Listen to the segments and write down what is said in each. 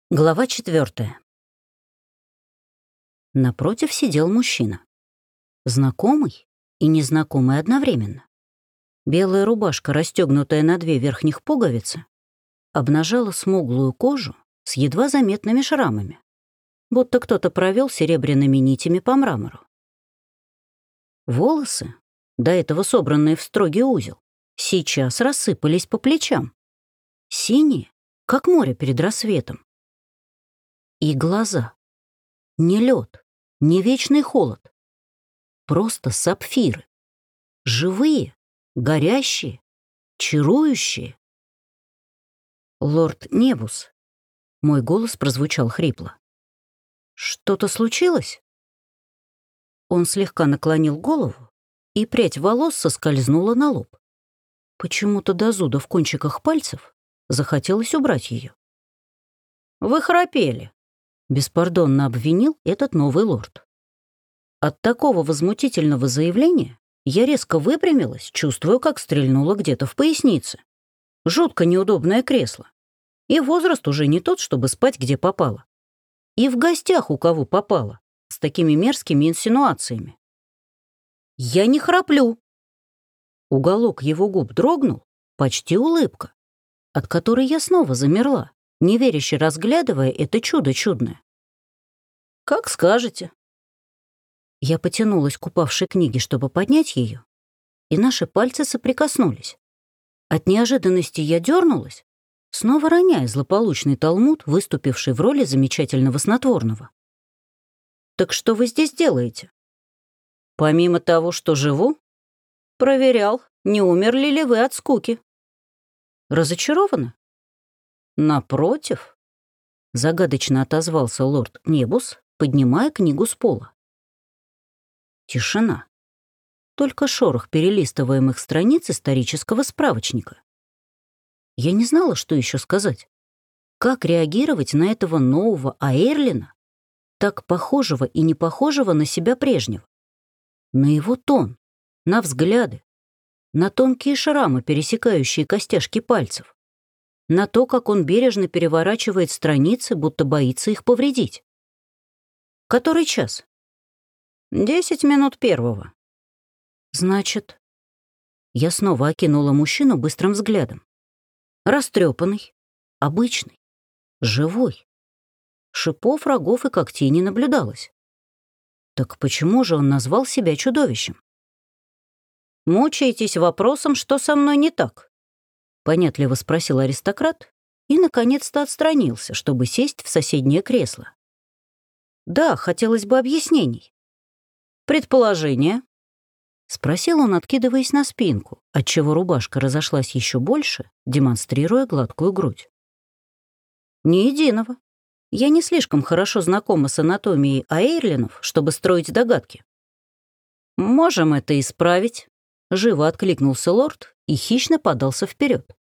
Глава 4. Напротив сидел мужчина. Знакомый и незнакомый одновременно. Белая рубашка, расстегнутая на 2 верхних пуговицы, обнажала смуглую кожу с едва заметными шрамами, будто кто-то провел серебряными нитями по мрамору. Волосы, до этого собранные в строгий узел, сейчас рассыпались по плечам. Синие, как море перед рассветом. И глаза. Не лед, не вечный холод. Просто сапфиры. Живые, горящие, чарующие. «Лорд Небус», — мой голос прозвучал хрипло. «Что-то случилось?» Он слегка наклонил голову, и прядь волос соскользнула на лоб. Почему-то до зуда в кончиках пальцев захотелось убрать ее. «Вы храпели», — беспардонно обвинил этот новый лорд. От такого возмутительного заявления я резко выпрямилась, чувствуя, как стрельнуло где-то в пояснице. Жутко неудобное кресло. И возраст уже не тот, чтобы спать где попало. И в гостях у кого попало, с такими мерзкими инсинуациями. «Я не храплю!» Уголок его губ дрогнул, почти улыбка, от которой я снова замерла, неверяще разглядывая это чудо чудное. «Как скажете». Я потянулась к упавшей книге, чтобы поднять ее, и наши пальцы соприкоснулись. От неожиданности я дернулась, снова роняя злополучный талмуд, выступивший в роли замечательного снотворного. «Так что вы здесь делаете?» «Помимо того, что живу, проверял, не умерли ли вы от скуки». «Разочарованы?» «Напротив», — загадочно отозвался лорд Небус, поднимая книгу с пола. Тишина. Только шорох перелистываемых страниц исторического справочника. Я не знала, что еще сказать. Как реагировать на этого нового Аэрлина, так похожего и не похожего на себя прежнего? На его тон, на взгляды, на тонкие шрамы, пересекающие костяшки пальцев, на то, как он бережно переворачивает страницы, будто боится их повредить. Который час? 10 минут первого. Значит, я снова окинула мужчину быстрым взглядом. Растрепанный, обычный, живой. Шипов, рогов и когтей не наблюдалось. Так почему же он назвал себя чудовищем? «Мучаетесь вопросом, что со мной не так?» — понятливо спросил аристократ и, наконец-то, отстранился, чтобы сесть в соседнее кресло. «Да, хотелось бы объяснений». «Предположение?» — спросил он, откидываясь на спинку, отчего рубашка разошлась еще больше, демонстрируя гладкую грудь. «Ни единого. Я не слишком хорошо знакома с анатомией аэрлинов, чтобы строить догадки». «Можем это исправить», — живо откликнулся лорд и хищно подался вперед.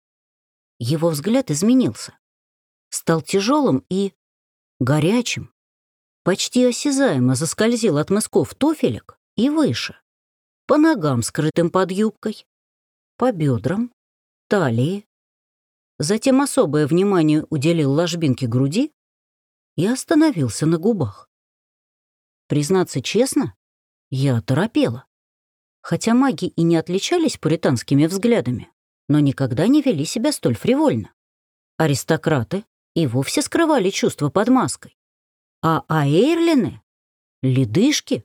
Его взгляд изменился. Стал тяжелым и горячим. Почти осязаемо заскользил от мысков туфелек и выше. По ногам, скрытым под юбкой, по бедрам, талии. Затем особое внимание уделил ложбинке груди и остановился на губах. Признаться честно, я оторопела. Хотя маги и не отличались пуританскими взглядами, но никогда не вели себя столь фривольно. Аристократы и вовсе скрывали чувства под маской. А аэрлины — ледышки.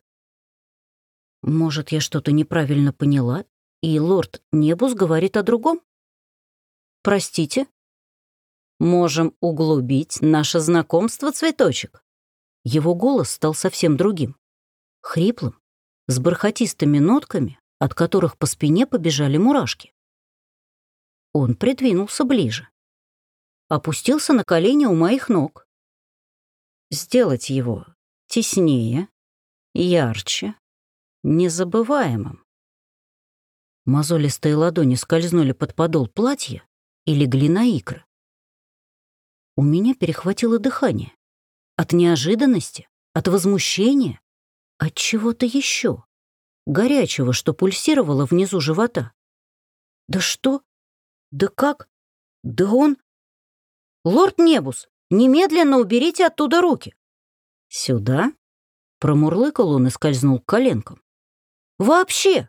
Может, я что-то неправильно поняла, и лорд Небус говорит о другом? Простите? Можем углубить наше знакомство, цветочек. Его голос стал совсем другим. Хриплым, с бархатистыми нотками, от которых по спине побежали мурашки. Он придвинулся ближе. Опустился на колени у моих ног. Сделать его теснее, ярче, незабываемым. Мозолистые ладони скользнули под подол платья и легли на икры. У меня перехватило дыхание. От неожиданности, от возмущения, от чего-то еще, горячего, что пульсировало внизу живота. Да что? Да как? Да он... «Лорд Небус, Немедленно уберите оттуда руки». «Сюда?» — промурлыкал он и скользнул к коленкам. «Вообще!»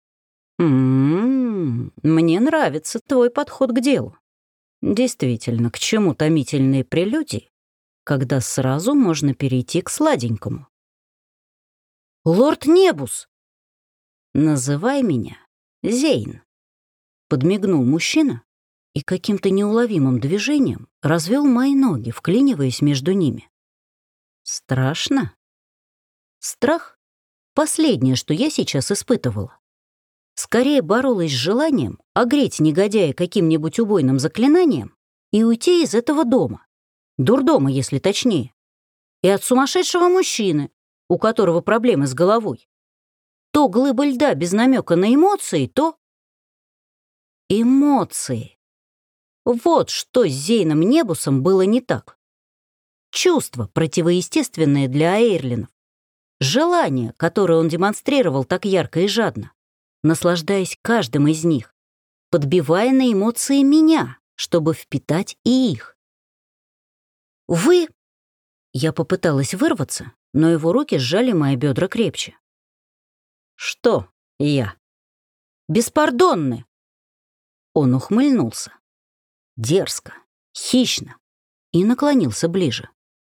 Мне нравится твой подход к делу. Действительно, к чему томительные прелюдии, когда сразу можно перейти к сладенькому?» «Лорд Небус!» «Называй меня Зейн», — подмигнул мужчина и каким-то неуловимым движением развел мои ноги, вклиниваясь между ними. «Страшно?» Страх — последнее, что я сейчас испытывала. Скорее боролась с желанием огреть негодяя каким-нибудь убойным заклинанием и уйти из этого дома, дурдома, если точнее, и от сумасшедшего мужчины, у которого проблемы с головой. То глыба льда без намека на эмоции, то... Эмоции. Вот что с Зейном Небусом было не так. Чувство, противоестественное для аэрлинов. Желание, которое он демонстрировал так ярко и жадно, наслаждаясь каждым из них, подбивая на эмоции меня, чтобы впитать и их. «Вы...» Я попыталась вырваться, но его руки сжали мои бедра крепче. «Что я?» «Беспардонны!» Он ухмыльнулся. Дерзко, хищно, и наклонился ближе.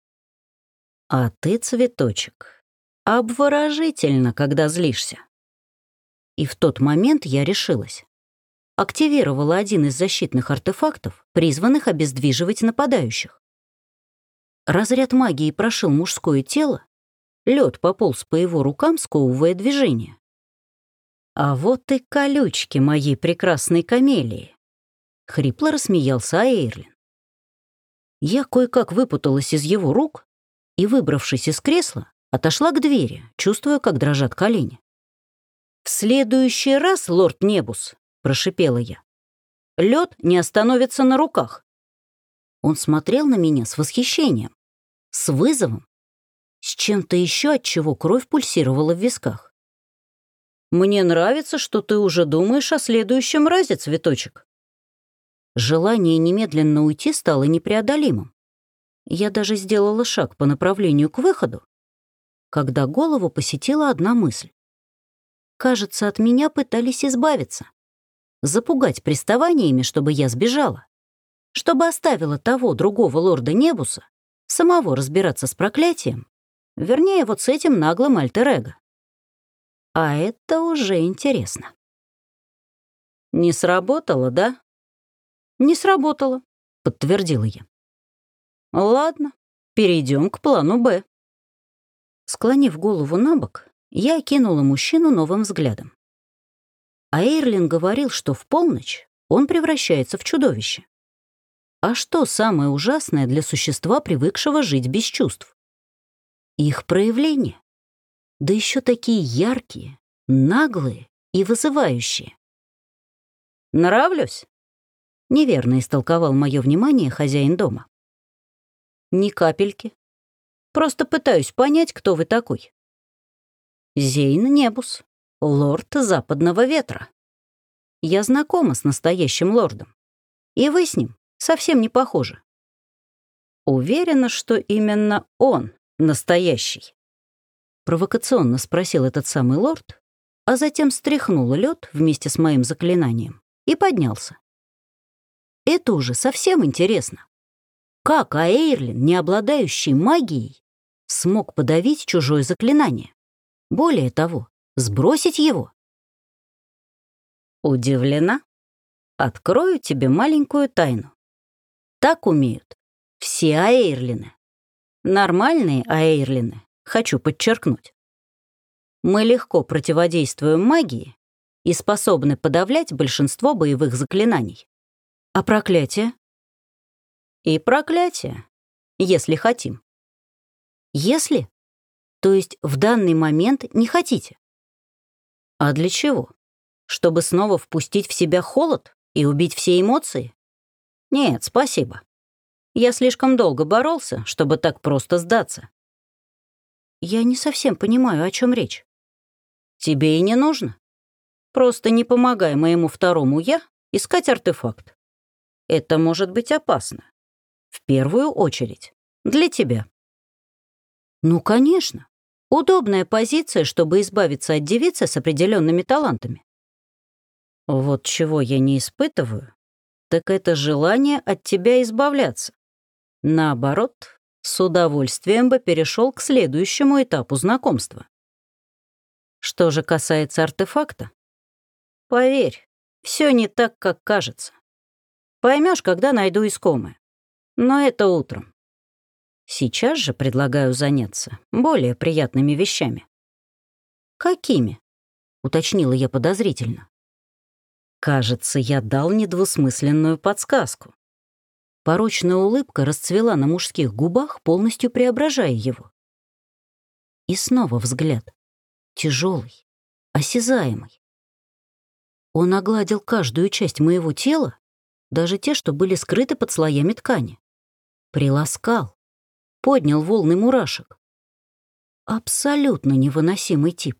«А ты, цветочек, обворожительно, когда злишься». И в тот момент я решилась. Активировала один из защитных артефактов, призванных обездвиживать нападающих. Разряд магии прошил мужское тело, лед пополз по его рукам, сковывая движение. «А вот и колючки моей прекрасной камелии», — хрипло рассмеялся Аэрлин. Я кое-как выпуталась из его рук и, выбравшись из кресла, отошла к двери, чувствуя, как дрожат колени. «В следующий раз, лорд Небус», — прошипела я, — «лед не остановится на руках». Он смотрел на меня с восхищением, с вызовом, с чем-то еще, от чего кровь пульсировала в висках. «Мне нравится, что ты уже думаешь о следующем разе, цветочек». Желание немедленно уйти стало непреодолимым. Я даже сделала шаг по направлению к выходу, когда голову посетила одна мысль. Кажется, от меня пытались избавиться, запугать приставаниями, чтобы я сбежала, чтобы оставила того другого лорда Небуса самого разбираться с проклятием, вернее, вот с этим наглым альтер-эго. А это уже интересно. «Не сработало, да?» «Не сработало», — подтвердила я. «Ладно, перейдем к плану «Б». Склонив голову на бок, я окинула мужчину новым взглядом. Аэрлин говорил, что в полночь он превращается в чудовище. А что самое ужасное для существа, привыкшего жить без чувств? Их проявления. Да еще такие яркие, наглые и вызывающие. «Нравлюсь?» — неверно истолковал мое внимание хозяин дома. «Ни капельки. Просто пытаюсь понять, кто вы такой». «Зейн Небус, лорд Западного Ветра. Я знакома с настоящим лордом, и вы с ним совсем не похожи». «Уверена, что именно он настоящий?» — провокационно спросил этот самый лорд, а затем стряхнул лед вместе с моим заклинанием и поднялся. Это уже совсем интересно. Как Аэрлин, не обладающий магией, смог подавить чужое заклинание? Более того, сбросить его? Удивлена? Открою тебе маленькую тайну. Так умеют все Аэрлины. Нормальные Аэрлины, хочу подчеркнуть. Мы легко противодействуем магии и способны подавлять большинство боевых заклинаний. А проклятие? И проклятие, если хотим. Если? То есть в данный момент не хотите? А для чего? Чтобы снова впустить в себя холод и убить все эмоции? Нет, спасибо. Я слишком долго боролся, чтобы так просто сдаться. Я не совсем понимаю, о чем речь. Тебе и не нужно. Просто не помогай моему второму «я» искать артефакт. Это может быть опасно. В первую очередь для тебя. Ну, конечно. Удобная позиция, чтобы избавиться от девицы с определенными талантами. Вот чего я не испытываю, так это желание от тебя избавляться. Наоборот, с удовольствием бы перешел к следующему этапу знакомства. Что же касается артефакта, поверь, все не так, как кажется. Поймешь, когда найду искомое. Но это утром. Сейчас же предлагаю заняться более приятными вещами. «Какими?» — уточнила я подозрительно. Кажется, я дал недвусмысленную подсказку. Порочная улыбка расцвела на мужских губах, полностью преображая его. И снова взгляд. Тяжелый, осязаемый. Он огладил каждую часть моего тела, даже те, что были скрыты под слоями ткани. Приласкал, поднял волны мурашек. Абсолютно невыносимый тип.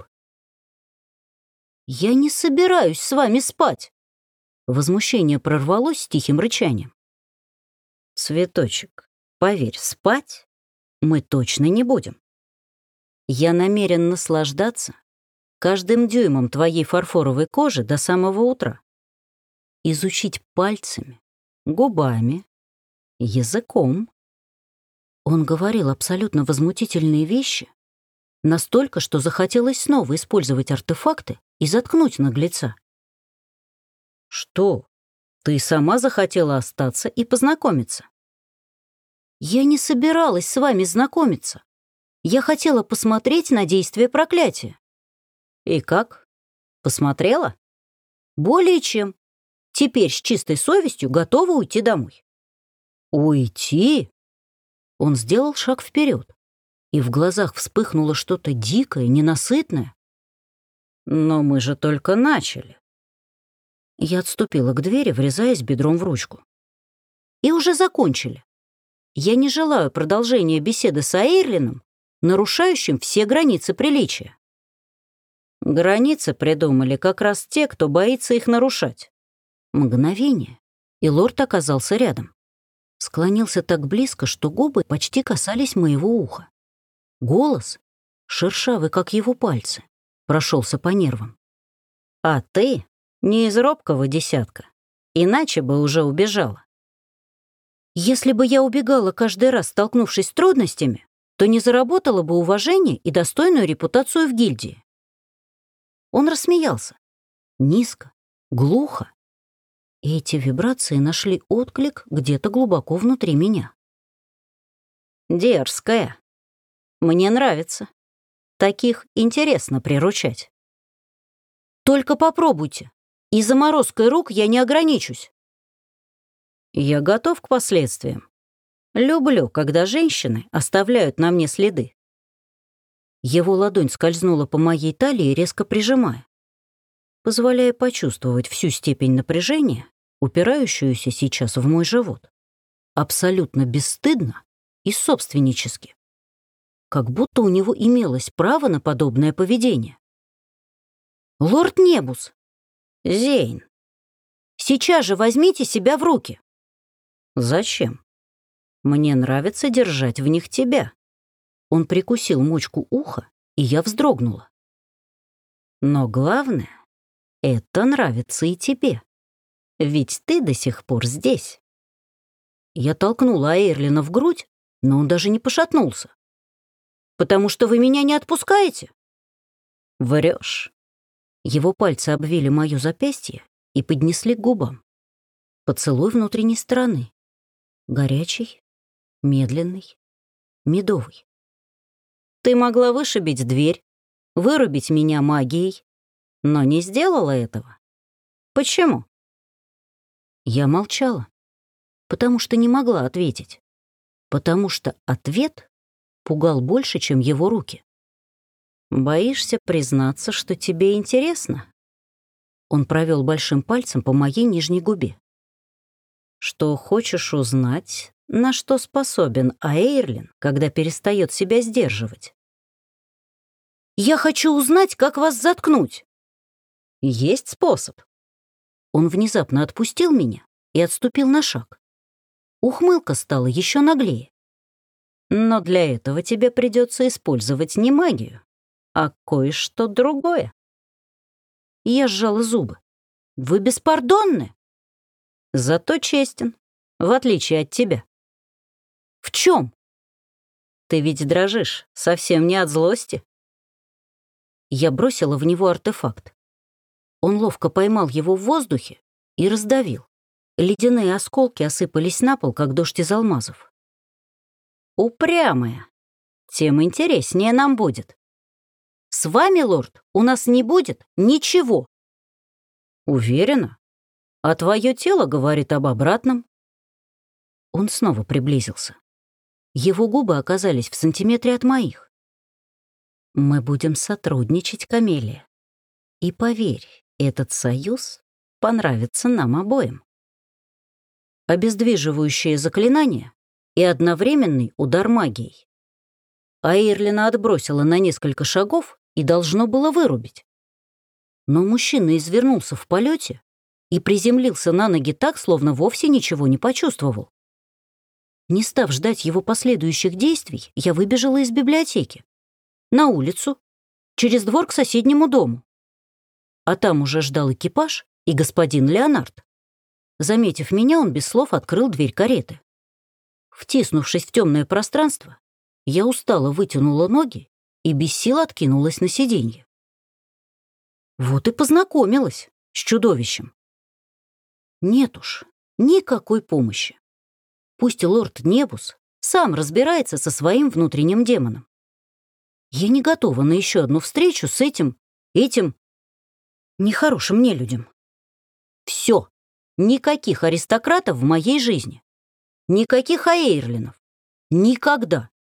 «Я не собираюсь с вами спать!» Возмущение прорвалось с тихим рычанием. «Цветочек, поверь, спать мы точно не будем. Я намерен наслаждаться каждым дюймом твоей фарфоровой кожи до самого утра. Изучить пальцами, губами, языком». Он говорил абсолютно возмутительные вещи, настолько, что захотелось снова использовать артефакты и заткнуть наглеца. «Что? Ты сама захотела остаться и познакомиться?» «Я не собиралась с вами знакомиться. Я хотела посмотреть на действие проклятия». «И как? Посмотрела?» «Более чем. Теперь с чистой совестью готова уйти домой». «Уйти?» Он сделал шаг вперед, и в глазах вспыхнуло что-то дикое, ненасытное. «Но мы же только начали». Я отступила к двери, врезаясь бедром в ручку. «И уже закончили. Я не желаю продолжения беседы с Эйрлином, нарушающим все границы приличия». Границы придумали как раз те, кто боится их нарушать. Мгновение, и лорд оказался рядом. Склонился так близко, что губы почти касались моего уха. Голос, шершавый, как его пальцы, прошелся по нервам. «А ты не из робкого десятка, иначе бы уже убежала». «Если бы я убегала каждый раз, столкнувшись с трудностями, то не заработала бы уважение и достойную репутацию в гильдии». Он рассмеялся. Низко, глухо. И эти вибрации нашли отклик где-то глубоко внутри меня. «Дерзкая. Мне нравится. Таких интересно приручать». «Только попробуйте. И заморозкой рук я не ограничусь». «Я готов к последствиям. Люблю, когда женщины оставляют на мне следы». Его ладонь скользнула по моей талии, резко прижимая, позволяя почувствовать всю степень напряжения, упирающуюся сейчас в мой живот. Абсолютно бесстыдно и собственнически. Как будто у него имелось право на подобное поведение. «Лорд Небус!» «Зейн!» «Сейчас же возьмите себя в руки!» «Зачем? Мне нравится держать в них тебя». Он прикусил мочку уха, и я вздрогнула. «Но главное, это нравится и тебе. Ведь ты до сих пор здесь». Я толкнула Эйрлина в грудь, но он даже не пошатнулся. «Потому что вы меня не отпускаете?» «Врешь». Его пальцы обвили моё запястье и поднесли к губам. Поцелуй внутренней стороны. Горячий, медленный, медовый. «Ты могла вышибить дверь, вырубить меня магией, но не сделала этого. Почему?» Я молчала, потому что не могла ответить, потому что ответ пугал больше, чем его руки. «Боишься признаться, что тебе интересно?» Он провел большим пальцем по моей нижней губе. «Что хочешь узнать, на что способен Эйрлин, когда перестает себя сдерживать?» «Я хочу узнать, как вас заткнуть!» «Есть способ». Он внезапно отпустил меня и отступил на шаг. Ухмылка стала еще наглее. Но для этого тебе придется использовать не магию, а кое-что другое. Я сжала зубы. Вы беспардонны. Зато честен, в отличие от тебя. В чем? Ты ведь дрожишь совсем не от злости. Я бросила в него артефакт. Он ловко поймал его в воздухе и раздавил. Ледяные осколки осыпались на пол, как дождь из алмазов. Упрямая. Тем интереснее нам будет. С вами, лорд, у нас не будет ничего. Уверена? А твое тело говорит об обратном. Он снова приблизился. Его губы оказались в сантиметре от моих. Мы будем сотрудничать, Камелия. И поверь, этот союз понравится нам обоим. Обездвиживающее заклинание и одновременный удар магией. Аирлина отбросила на несколько шагов и должно было вырубить. Но мужчина извернулся в полете и приземлился на ноги так, словно вовсе ничего не почувствовал. Не став ждать его последующих действий, я выбежала из библиотеки. На улицу, через двор к соседнему дому. А там уже ждал экипаж и господин Леонард. Заметив меня, он без слов открыл дверь кареты. Втиснувшись в темное пространство, я устало вытянула ноги и без сил откинулась на сиденье. Вот и познакомилась с чудовищем. Нет уж, никакой помощи. Пусть лорд Небус сам разбирается со своим внутренним демоном. Я не готова на еще одну встречу с этим нехорошим нелюдям. Все. Никаких аристократов в моей жизни. Никаких аэйрлинов. Никогда.